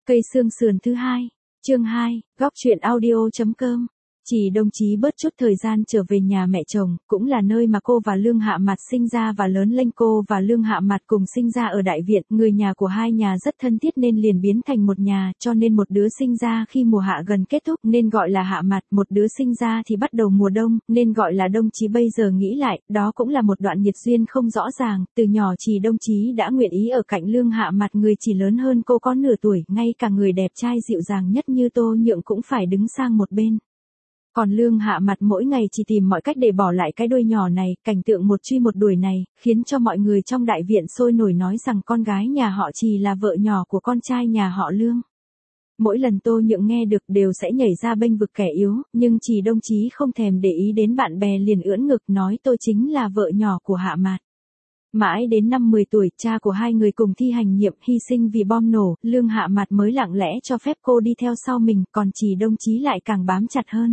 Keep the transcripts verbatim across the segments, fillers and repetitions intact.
Cây xương sườn thứ hai, chương hai, góc truyện audio.com. Chỉ đồng chí bớt chút thời gian trở về nhà mẹ chồng, cũng là nơi mà cô và Lương Hạ Mạt sinh ra và lớn lên. Cô và Lương Hạ Mạt cùng sinh ra ở Đại Viện, người nhà của hai nhà rất thân thiết nên liền biến thành một nhà, cho nên một đứa sinh ra khi mùa hạ gần kết thúc nên gọi là Hạ Mạt, một đứa sinh ra thì bắt đầu mùa đông nên gọi là Đông Chí. Bây giờ nghĩ lại, đó cũng là một đoạn nhiệt duyên không rõ ràng, từ nhỏ Chỉ Đông Chí đã nguyện ý ở cạnh Lương Hạ Mạt, người chỉ lớn hơn cô có nửa tuổi, ngay cả người đẹp trai dịu dàng nhất như Tô Nhượng cũng phải đứng sang một bên. Còn Lương Hạ Mạt mỗi ngày chỉ tìm mọi cách để bỏ lại cái đôi nhỏ này, cảnh tượng một truy một đuổi này, khiến cho mọi người trong Đại Viện sôi nổi nói rằng con gái nhà họ Chỉ là vợ nhỏ của con trai nhà họ Lương. Mỗi lần Tô Nhượng nghe được đều sẽ nhảy ra bênh vực kẻ yếu, nhưng Chỉ Đông Chí không thèm để ý đến bạn bè, liền ưỡn ngực nói tôi chính là vợ nhỏ của Hạ Mạt. Mãi đến năm mười tuổi, cha của hai người cùng thi hành nhiệm hy sinh vì bom nổ, Lương Hạ Mạt mới lặng lẽ cho phép cô đi theo sau mình, còn Chỉ Đông Chí lại càng bám chặt hơn.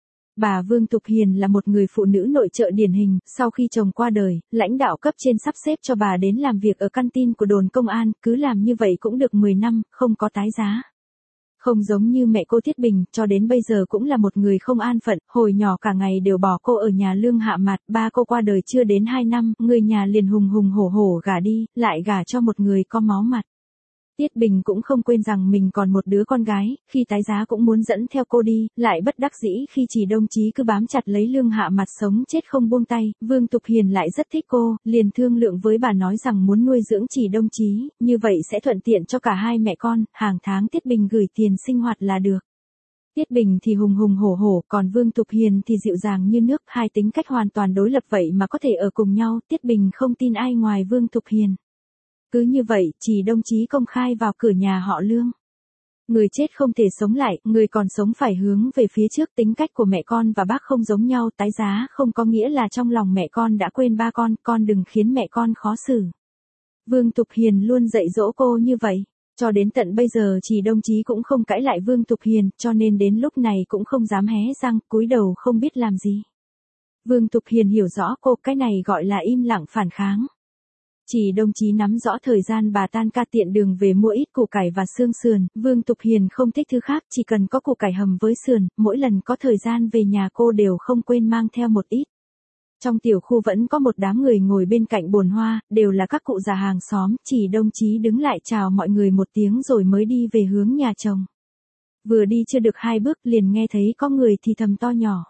Bà Vương Tục Hiền là một người phụ nữ nội trợ điển hình, sau khi chồng qua đời, lãnh đạo cấp trên sắp xếp cho bà đến làm việc ở căn tin của đồn công an, cứ làm như vậy cũng được mười năm, không có tái giá. Không giống như mẹ cô Thiết Bình, cho đến bây giờ cũng là một người không an phận, hồi nhỏ cả ngày đều bỏ cô ở nhà Lương Hạ Mạt, ba cô qua đời chưa đến hai năm, người nhà liền hùng hùng hổ hổ gả đi, lại gả cho một người có máu mặt. Tiết Bình cũng không quên rằng mình còn một đứa con gái, khi tái giá cũng muốn dẫn theo cô đi, lại bất đắc dĩ khi Chỉ Đông Chí cứ bám chặt lấy Lương Hạ Mạt sống chết không buông tay. Vương Tục Hiền lại rất thích cô, liền thương lượng với bà nói rằng muốn nuôi dưỡng Chỉ Đông Chí, như vậy sẽ thuận tiện cho cả hai mẹ con, hàng tháng Tiết Bình gửi tiền sinh hoạt là được. Tiết Bình thì hùng hùng hổ hổ, còn Vương Tục Hiền thì dịu dàng như nước, hai tính cách hoàn toàn đối lập vậy mà có thể ở cùng nhau. Tiết Bình không tin ai ngoài Vương Tục Hiền. Cứ như vậy, Chỉ Đông Chí công khai vào cửa nhà họ Lương. Người chết không thể sống lại, người còn sống phải hướng về phía trước. Tính cách của mẹ con và bác không giống nhau, tái giá không có nghĩa là trong lòng mẹ con đã quên ba con, con đừng khiến mẹ con khó xử. Vương Tục Hiền luôn dạy dỗ cô như vậy. Cho đến tận bây giờ Chỉ Đông Chí cũng không cãi lại Vương Tục Hiền, cho nên đến lúc này cũng không dám hé răng, cúi đầu không biết làm gì. Vương Tục Hiền hiểu rõ cô, cái này gọi là im lặng phản kháng. Chỉ Đông Chí nắm rõ thời gian bà tan ca tiện đường về mua ít củ cải và xương sườn, Vương Tục Hiền không thích thứ khác, chỉ cần có củ cải hầm với sườn, mỗi lần có thời gian về nhà cô đều không quên mang theo một ít. Trong tiểu khu vẫn có một đám người ngồi bên cạnh bồn hoa, đều là các cụ già hàng xóm, Chỉ Đông Chí đứng lại chào mọi người một tiếng rồi mới đi về hướng nhà chồng. Vừa đi chưa được hai bước liền nghe thấy có người thì thầm to nhỏ.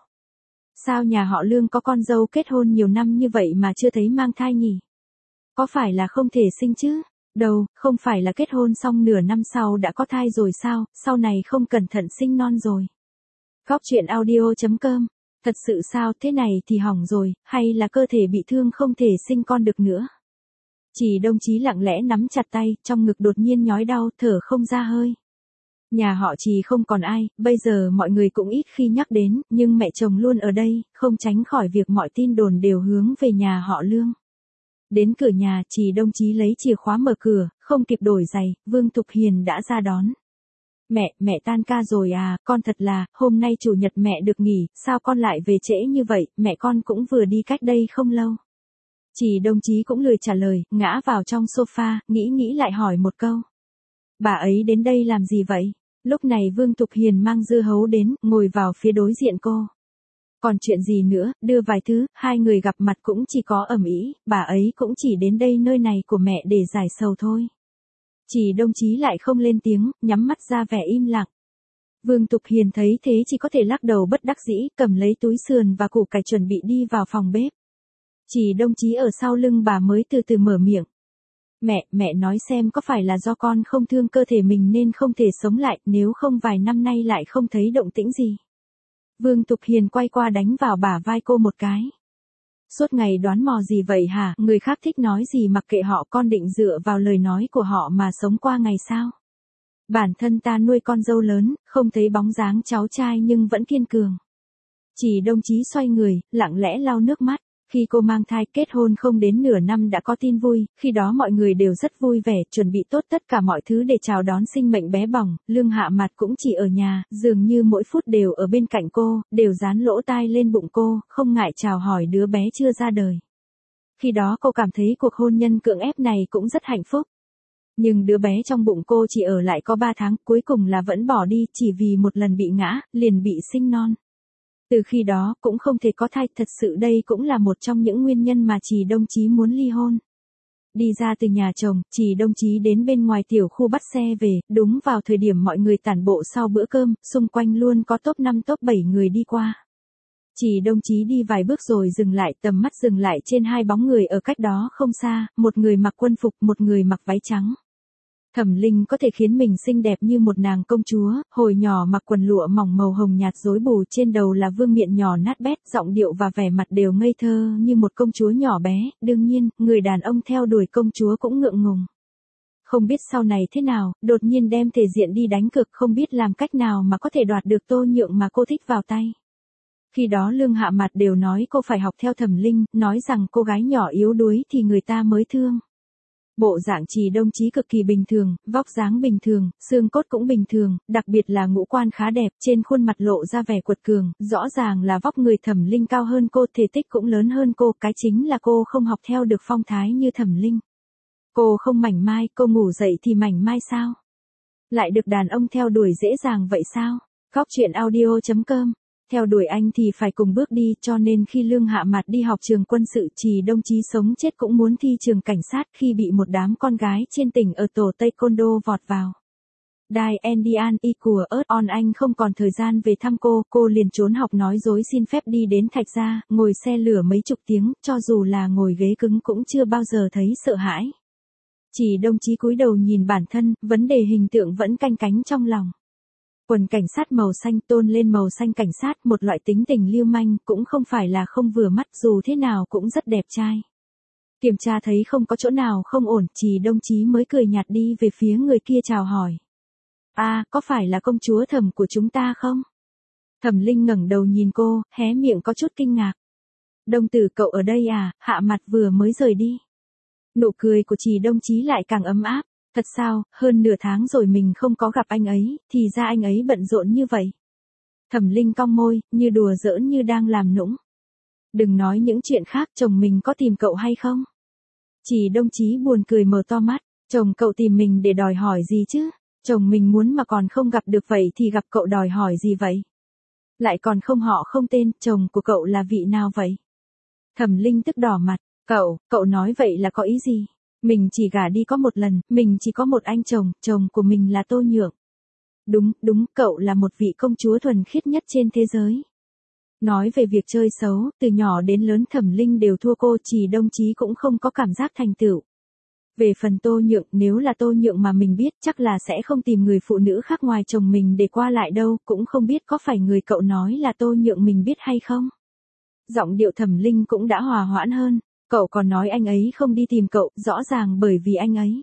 Sao nhà họ Lương có con dâu kết hôn nhiều năm như vậy mà chưa thấy mang thai nhỉ? Có phải là không thể sinh chứ? Đâu, không phải là kết hôn xong nửa năm sau đã có thai rồi sao, sau này không cẩn thận sinh non rồi. Góc truyện audio.com. Thật sự sao, thế này thì hỏng rồi, hay là cơ thể bị thương không thể sinh con được nữa? Chỉ Đông Chí lặng lẽ nắm chặt tay, trong ngực đột nhiên nhói đau, thở không ra hơi. Nhà họ Chỉ không còn ai, bây giờ mọi người cũng ít khi nhắc đến, nhưng mẹ chồng luôn ở đây, không tránh khỏi việc mọi tin đồn đều hướng về nhà họ Lương. Đến cửa nhà, Chỉ Đông Chí lấy chìa khóa mở cửa, không kịp đổi giày, Vương Tục Hiền đã ra đón. Mẹ, mẹ tan ca rồi à, con thật là, hôm nay chủ nhật mẹ được nghỉ, sao con lại về trễ như vậy, mẹ con cũng vừa đi cách đây không lâu. Chỉ Đông Chí cũng lười trả lời, ngã vào trong sofa, nghĩ nghĩ lại hỏi một câu. Bà ấy đến đây làm gì vậy? Lúc này Vương Tục Hiền mang dưa hấu đến, ngồi vào phía đối diện cô. Còn chuyện gì nữa, đưa vài thứ, hai người gặp mặt cũng chỉ có ầm ĩ, bà ấy cũng chỉ đến đây nơi này của mẹ để giải sầu thôi. Chỉ Đông Chí lại không lên tiếng, nhắm mắt ra vẻ im lặng. Vương Tục Hiền thấy thế chỉ có thể lắc đầu bất đắc dĩ, cầm lấy túi sườn và củ cải chuẩn bị đi vào phòng bếp. Chỉ Đông Chí ở sau lưng bà mới từ từ mở miệng. Mẹ, mẹ nói xem có phải là do con không thương cơ thể mình nên không thể sống lại, nếu không vài năm nay lại không thấy động tĩnh gì. Vương Tục Hiền quay qua đánh vào bả vai cô một cái. Suốt ngày đoán mò gì vậy hả, người khác thích nói gì mặc kệ họ, con định dựa vào lời nói của họ mà sống qua ngày sao? Bản thân ta nuôi con dâu lớn, không thấy bóng dáng cháu trai nhưng vẫn kiên cường. Chỉ Đông Chí xoay người, lặng lẽ lau nước mắt. Khi cô mang thai, kết hôn không đến nửa năm đã có tin vui, khi đó mọi người đều rất vui vẻ, chuẩn bị tốt tất cả mọi thứ để chào đón sinh mệnh bé bỏng. Lương Hạ Mạt cũng chỉ ở nhà, dường như mỗi phút đều ở bên cạnh cô, đều dán lỗ tai lên bụng cô, không ngại chào hỏi đứa bé chưa ra đời. Khi đó cô cảm thấy cuộc hôn nhân cưỡng ép này cũng rất hạnh phúc. Nhưng đứa bé trong bụng cô chỉ ở lại có ba tháng, cuối cùng là vẫn bỏ đi, chỉ vì một lần bị ngã, liền bị sinh non. Từ khi đó, cũng không thể có thai, thật sự đây cũng là một trong những nguyên nhân mà Trì Đông Chí muốn ly hôn. Đi ra từ nhà chồng, Trì Đông Chí đến bên ngoài tiểu khu bắt xe về, đúng vào thời điểm mọi người tản bộ sau bữa cơm, xung quanh luôn có top năm top bảy người đi qua. Trì Đông Chí đi vài bước rồi dừng lại, tầm mắt dừng lại trên hai bóng người ở cách đó không xa, một người mặc quân phục, một người mặc váy trắng. Thẩm Linh có thể khiến mình xinh đẹp như một nàng công chúa, hồi nhỏ mặc quần lụa mỏng màu hồng nhạt rối bù, trên đầu là vương miện nhỏ nát bét, giọng điệu và vẻ mặt đều ngây thơ như một công chúa nhỏ bé, đương nhiên, người đàn ông theo đuổi công chúa cũng ngượng ngùng. Không biết sau này thế nào, đột nhiên đem thể diện đi đánh cược, không biết làm cách nào mà có thể đoạt được Tô Nhượng mà cô thích vào tay. Khi đó Lương Hạ Mạt đều nói cô phải học theo Thẩm Linh, nói rằng cô gái nhỏ yếu đuối thì người ta mới thương. Bộ dạng Trì Đông Chí cực kỳ bình thường, vóc dáng bình thường, xương cốt cũng bình thường, đặc biệt là ngũ quan khá đẹp, trên khuôn mặt lộ ra vẻ quật cường, rõ ràng là vóc người Thẩm Linh cao hơn cô, thể tích cũng lớn hơn cô, cái chính là cô không học theo được phong thái như Thẩm Linh. Cô không mảnh mai, cô ngủ dậy thì mảnh mai sao? Lại được đàn ông theo đuổi dễ dàng vậy sao? Góc truyện audio chấm com. Theo đuổi anh thì phải cùng bước đi, cho nên khi Lương Hạ Mạt đi học trường quân sự, Trì Đông Chí sống chết cũng muốn thi trường cảnh sát, khi bị một đám con gái trên tỉnh ở tổ Tây Côn Đô vọt vào. Đài Endian y của ớt on anh không còn thời gian về thăm cô, cô liền trốn học nói dối xin phép đi đến Thạch Gia, ngồi xe lửa mấy chục tiếng, cho dù là ngồi ghế cứng cũng chưa bao giờ thấy sợ hãi. Trì Đông Chí cúi đầu nhìn bản thân, vấn đề hình tượng vẫn canh cánh trong lòng. Quần cảnh sát màu xanh, tôn lên màu xanh cảnh sát, một loại tính tình lưu manh, cũng không phải là không vừa mắt, dù thế nào cũng rất đẹp trai. Kiểm tra thấy không có chỗ nào không ổn, Trì Đông Chí mới cười nhạt đi về phía người kia chào hỏi. À, có phải là công chúa Thẩm của chúng ta không? Thẩm Linh ngẩng đầu nhìn cô, hé miệng có chút kinh ngạc. Đông tử cậu ở đây à? Hạ Mặt vừa mới rời đi. Nụ cười của Trì Đông Chí lại càng ấm áp. Thật sao, hơn nửa tháng rồi mình không có gặp anh ấy, thì ra anh ấy bận rộn như vậy. Thẩm Linh cong môi, như đùa giỡn như đang làm nũng. Đừng nói những chuyện khác, chồng mình có tìm cậu hay không? Trì Đông Chí buồn cười mở to mắt, chồng cậu tìm mình để đòi hỏi gì chứ? Chồng mình muốn mà còn không gặp được vậy thì gặp cậu đòi hỏi gì vậy? Lại còn không họ không tên, chồng của cậu là vị nào vậy? Thẩm Linh tức đỏ mặt, cậu, cậu nói vậy là có ý gì? Mình chỉ gả đi có một lần, mình chỉ có một anh chồng, chồng của mình là Tô Nhượng. Đúng, đúng, cậu là một vị công chúa thuần khiết nhất trên thế giới. Nói về việc chơi xấu, từ nhỏ đến lớn Thẩm Linh đều thua cô, Trì Đông Chí cũng không có cảm giác thành tựu. Về phần Tô Nhượng, nếu là Tô Nhượng mà mình biết chắc là sẽ không tìm người phụ nữ khác ngoài chồng mình để qua lại đâu, cũng không biết có phải người cậu nói là Tô Nhượng mình biết hay không. Giọng điệu Thẩm Linh cũng đã hòa hoãn hơn. Cậu còn nói anh ấy không đi tìm cậu, rõ ràng bởi vì anh ấy.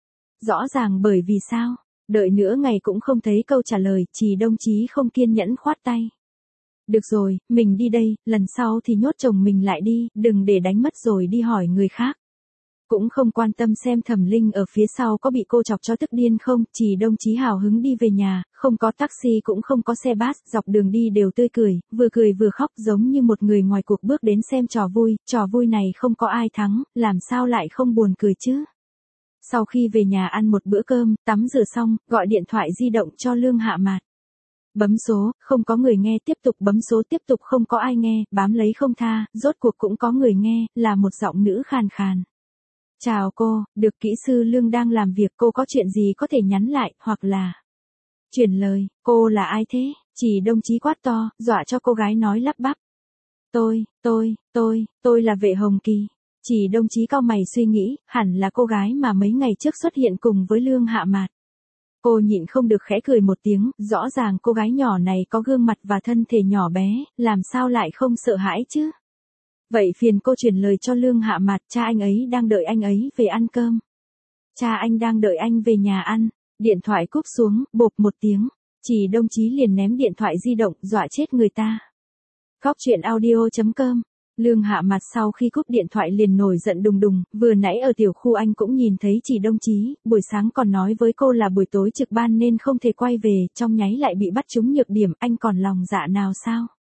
Rõ ràng bởi vì sao? Đợi nửa ngày cũng không thấy câu trả lời, Trì Đông Chí không kiên nhẫn khoát tay. Được rồi, mình đi đây, lần sau thì nhốt chồng mình lại đi, đừng để đánh mất rồi đi hỏi người khác. Cũng không quan tâm xem Thẩm Linh ở phía sau có bị cô chọc cho tức điên không, Trì Đông Chí hào hứng đi về nhà, không có taxi cũng không có xe bus, dọc đường đi đều tươi cười, vừa cười vừa khóc giống như một người ngoài cuộc bước đến xem trò vui, trò vui này không có ai thắng, làm sao lại không buồn cười chứ. Sau khi về nhà ăn một bữa cơm, tắm rửa xong, gọi điện thoại di động cho Lương Hạ Mạt. Bấm số, không có người nghe, tiếp tục bấm số, tiếp tục không có ai nghe, bám lấy không tha, rốt cuộc cũng có người nghe, là một giọng nữ khàn khàn. Chào cô, được kỹ sư Lương đang làm việc, cô có chuyện gì có thể nhắn lại, hoặc là chuyển lời, cô là ai thế? Trì Đông Chí quát to, dọa cho cô gái nói lắp bắp. Tôi, tôi, tôi, tôi là Vệ Hồng Kỳ. Trì Đông Chí cau mày suy nghĩ, hẳn là cô gái mà mấy ngày trước xuất hiện cùng với Lương Hạ Mạt. Cô nhịn không được khẽ cười một tiếng, rõ ràng cô gái nhỏ này có gương mặt và thân thể nhỏ bé, làm sao lại không sợ hãi chứ? Vậy phiền cô chuyển lời cho Lương Hạ Mạt, cha anh ấy đang đợi anh ấy về ăn cơm. Cha anh đang đợi anh về nhà ăn. Điện thoại cúp xuống, bộp một tiếng. Trì Đông Chí liền ném điện thoại di động, dọa chết người ta. Góc truyện audio chấm com. Lương Hạ Mạt sau khi cúp điện thoại liền nổi giận đùng đùng, vừa nãy ở tiểu khu anh cũng nhìn thấy Trì Đông Chí, buổi sáng còn nói với cô là buổi tối trực ban nên không thể quay về, trong nháy lại bị bắt trúng nhược điểm, anh còn lòng dạ nào sao?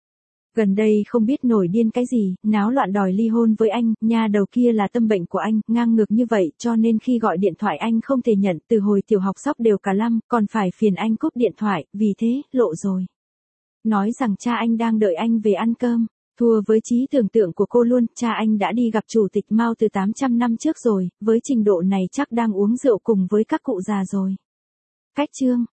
Gần đây không biết nổi điên cái gì, náo loạn đòi ly hôn với anh, nha đầu kia là tâm bệnh của anh, ngang ngược như vậy cho nên khi gọi điện thoại anh không thể nhận, từ hồi tiểu học sóc đều cả lăm, còn phải phiền anh cúp điện thoại, vì thế, lộ rồi. Nói rằng cha anh đang đợi anh về ăn cơm, thua với trí tưởng tượng của cô luôn, cha anh đã đi gặp chủ tịch Mao từ tám trăm năm trước rồi, với trình độ này chắc đang uống rượu cùng với các cụ già rồi. Cách chương